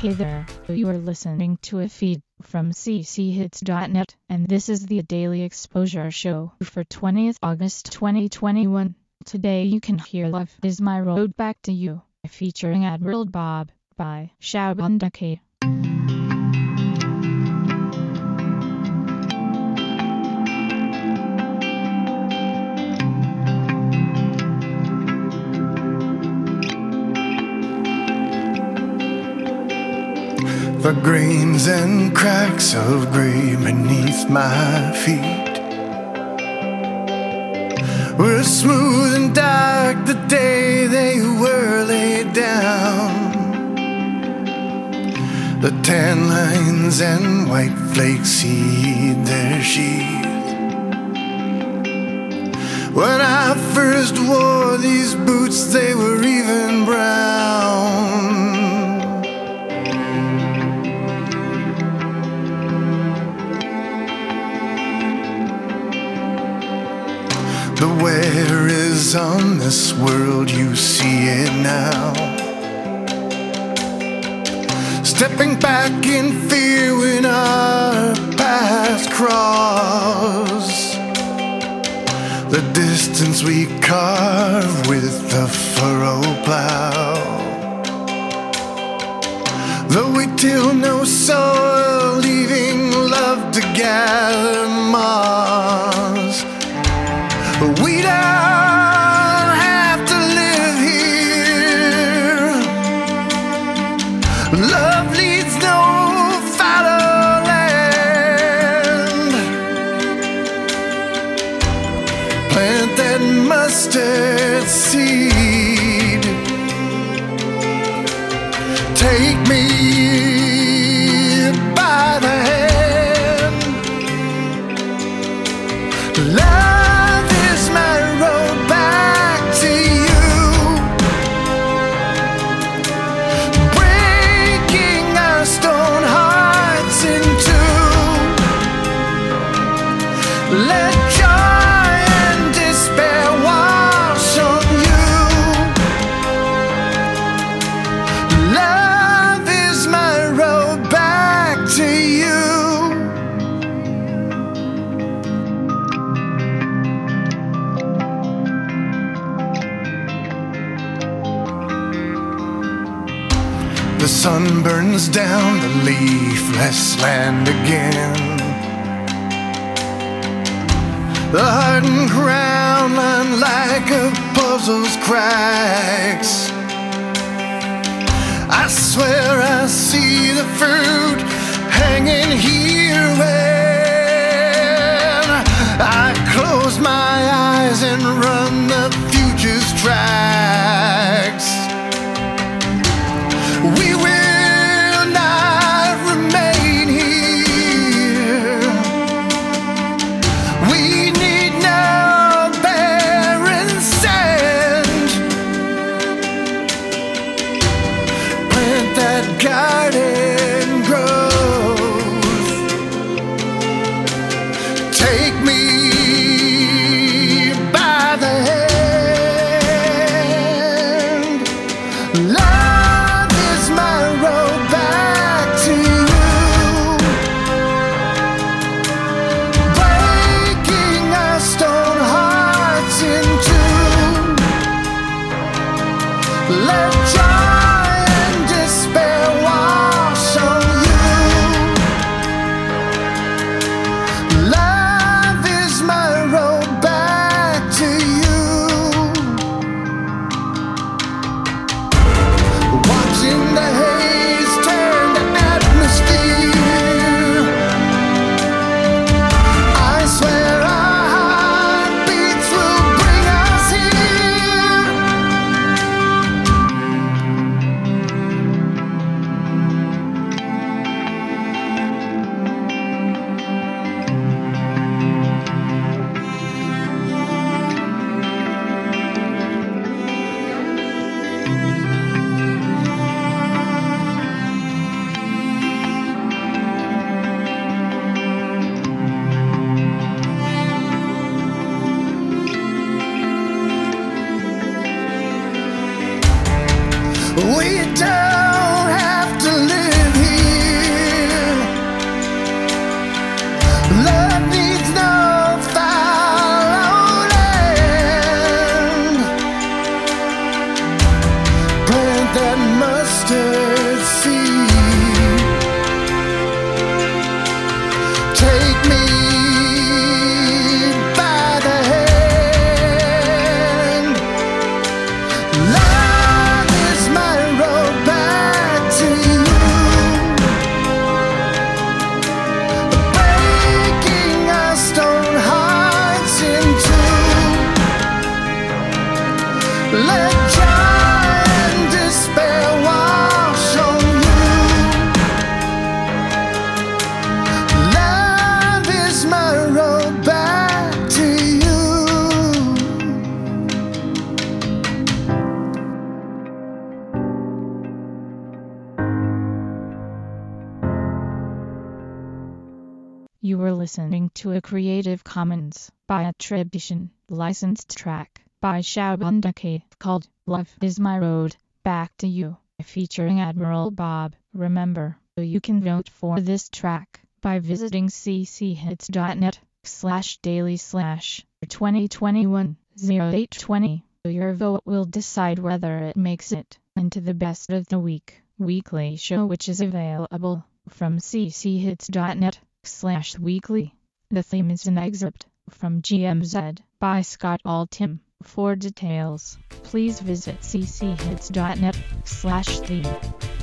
Hey there, you are listening to a feed from cchits.net, and this is the Daily Exposure Show for 20th August 2021. Today you can hear Love Is My Road Back to You, featuring Admiral Bob, by Shabanda K. The grains and cracks of gray beneath my feet were smooth and dark the day they were laid down. The tan lines and white flakes heed their sheath. When I first wore these boots, they were even brown. The wear is on this world, you see it now. Stepping back in fear when our paths cross. The distance we carve with the furrow plow. Though we till no soil, leaving love to gather moss. We don't have to live here. Love leads no fallow land. Plant that mustard seed. Take me by the hand. Love is my road back to you, breaking our stone hearts in two. Let joy and despair wash on you. Love is my road back to you. The sun burns down the leafless land again. The hardened ground line like a puzzle's cracks. I swear I see the fruit hanging here when I close my eyes and run the future's tracks. We will not remain here. We need no barren sand. Plant that garden growth. Take me by the hand. Love is my road back to you, breaking our stone hearts in two. Let joy and despair wash on you. Love is my road back to you. Watching the haze turn to atmosphere, I swear our heartbeats will bring us here. We don't have to live listening to a Creative Commons by attribution, licensed track by Shabundake called Love Is My Road. Back to you, featuring Admiral Bob. Remember, you can vote for this track by visiting cchits.net/daily/2021-0820. Your vote will decide whether it makes it into the Best of the Week weekly show, which is available from cchits.net/weekly. The theme is an excerpt from GMZ by Scott Altham. For details, please visit cchits.net/theme.